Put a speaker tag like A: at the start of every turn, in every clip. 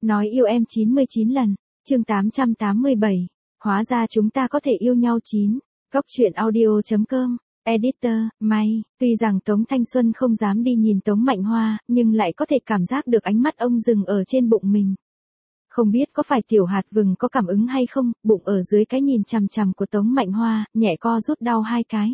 A: Nói yêu em 99 lần. Chương 887. Hóa ra chúng ta có thể yêu nhau 9. Góc truyện audio.com. Editor, May. Tuy rằng Tống Thanh Xuân không dám đi nhìn Tống Mạnh Hoa, nhưng lại có thể cảm giác được ánh mắt ông dừng ở trên bụng mình. Không biết có phải tiểu hạt vừng có cảm ứng hay không, bụng ở dưới cái nhìn chằm chằm của Tống Mạnh Hoa, nhẹ co rút đau hai cái.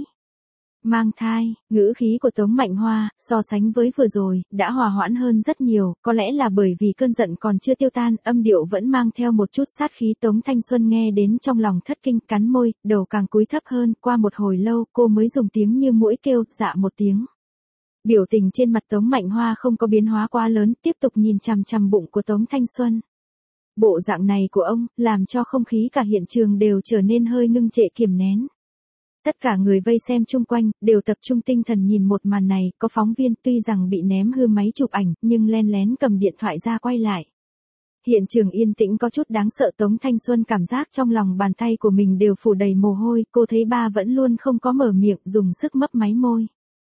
A: Mang thai, ngữ khí của Tống Mạnh Hoa, so sánh với vừa rồi, đã hòa hoãn hơn rất nhiều, có lẽ là bởi vì cơn giận còn chưa tiêu tan, âm điệu vẫn mang theo một chút sát khí. Tống Thanh Xuân nghe đến trong lòng thất kinh, cắn môi, đầu càng cúi thấp hơn, qua một hồi lâu, cô mới dùng tiếng như muỗi kêu, dạ một tiếng. Biểu tình trên mặt Tống Mạnh Hoa không có biến hóa quá lớn, tiếp tục nhìn chằm chằm bụng của Tống Thanh Xuân. Bộ dạng này của ông, làm cho không khí cả hiện trường đều trở nên hơi ngưng trệ kiềm nén. Tất cả người vây xem chung quanh, đều tập trung tinh thần nhìn một màn này, có phóng viên tuy rằng bị ném hư máy chụp ảnh, nhưng len lén cầm điện thoại ra quay lại. Hiện trường yên tĩnh có chút đáng sợ. Tống Thanh Xuân cảm giác trong lòng bàn tay của mình đều phủ đầy mồ hôi, cô thấy ba vẫn luôn không có mở miệng, dùng sức mấp máy môi.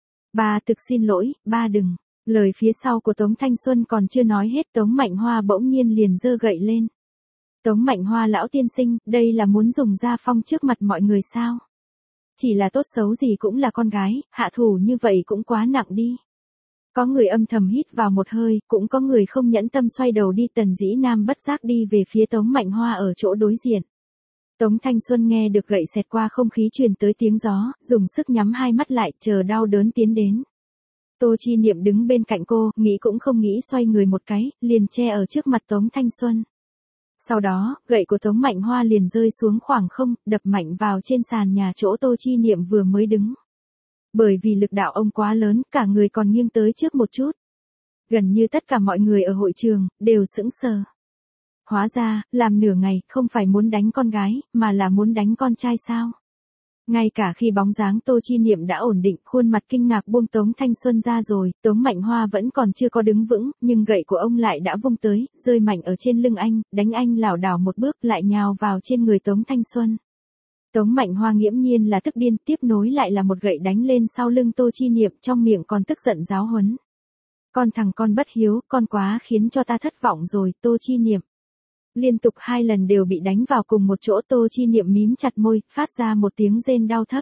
A: Ba thực xin lỗi, ba đừng. Lời phía sau của Tống Thanh Xuân còn chưa nói hết, Tống Mạnh Hoa bỗng nhiên liền giơ gậy lên. Tống Mạnh Hoa lão tiên sinh, đây là muốn dùng gia phong trước mặt mọi người sao? Chỉ là tốt xấu gì cũng là con gái, hạ thủ như vậy cũng quá nặng đi. Có người âm thầm hít vào một hơi, cũng có người không nhẫn tâm xoay đầu đi. Tần Dĩ Nam bất giác đi về phía Tống Mạnh Hoa ở chỗ đối diện. Tống Thanh Xuân nghe được gậy xẹt qua không khí truyền tới tiếng gió, dùng sức nhắm hai mắt lại, chờ đau đớn tiến đến. Tô Chi Niệm đứng bên cạnh cô, nghĩ cũng không nghĩ xoay người một cái, liền che ở trước mặt Tống Thanh Xuân. Sau đó, gậy của Tống Mạnh Hoa liền rơi xuống khoảng không, đập mạnh vào trên sàn nhà chỗ Tô Chi Niệm vừa mới đứng. Bởi vì lực đạo ông quá lớn, cả người còn nghiêng tới trước một chút. Gần như tất cả mọi người ở hội trường, đều sững sờ. Hóa ra, làm nửa ngày, không phải muốn đánh con gái, mà là muốn đánh con trai sao? Ngay cả khi bóng dáng Tô Chi Niệm đã ổn định, khuôn mặt kinh ngạc buông Tống Thanh Xuân ra rồi, Tống Mạnh Hoa vẫn còn chưa có đứng vững, nhưng gậy của ông lại đã vung tới, rơi mạnh ở trên lưng anh, đánh anh lảo đảo một bước lại nhào vào trên người Tống Thanh Xuân. Tống Mạnh Hoa nghiễm nhiên là tức điên, tiếp nối lại là một gậy đánh lên sau lưng Tô Chi Niệm, trong miệng còn tức giận giáo huấn. Con thằng con bất hiếu, con quá khiến cho ta thất vọng rồi, Tô Chi Niệm. Liên tục 2 lần đều bị đánh vào cùng một chỗ. Tô Chi Niệm mím chặt môi, phát ra một tiếng rên đau thấp.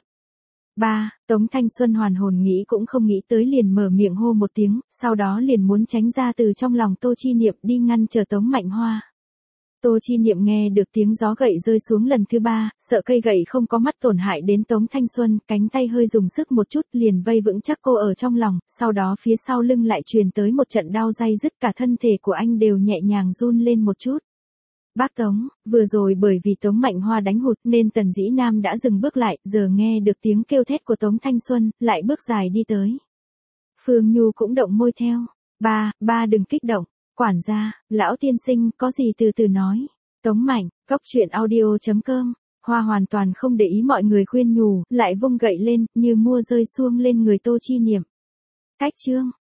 A: Ba, Tống Thanh Xuân hoàn hồn nghĩ cũng không nghĩ tới liền mở miệng hô một tiếng, sau đó liền muốn tránh ra từ trong lòng Tô Chi Niệm đi ngăn chờ Tống Mạnh Hoa. Tô Chi Niệm nghe được tiếng gió gậy rơi xuống lần thứ 3, sợ cây gậy không có mắt tổn hại đến Tống Thanh Xuân, cánh tay hơi dùng sức một chút liền vây vững chắc cô ở trong lòng, sau đó phía sau lưng lại truyền tới một trận đau day dứt, cả thân thể của anh đều nhẹ nhàng run lên một chút. Bác Tống, vừa rồi bởi vì Tống Mạnh Hoa đánh hụt nên Tần Dĩ Nam đã dừng bước lại, giờ nghe được tiếng kêu thét của Tống Thanh Xuân, lại bước dài đi tới. Phương Nhu cũng động môi theo. Ba đừng kích động, quản gia, lão tiên sinh, có gì từ từ nói. Tống Mạnh, góc truyện audio.com. Hoa hoàn toàn không để ý mọi người khuyên nhủ, lại vung gậy lên, như mua rơi xuông lên người Tô Chi Niệm. Cách chương.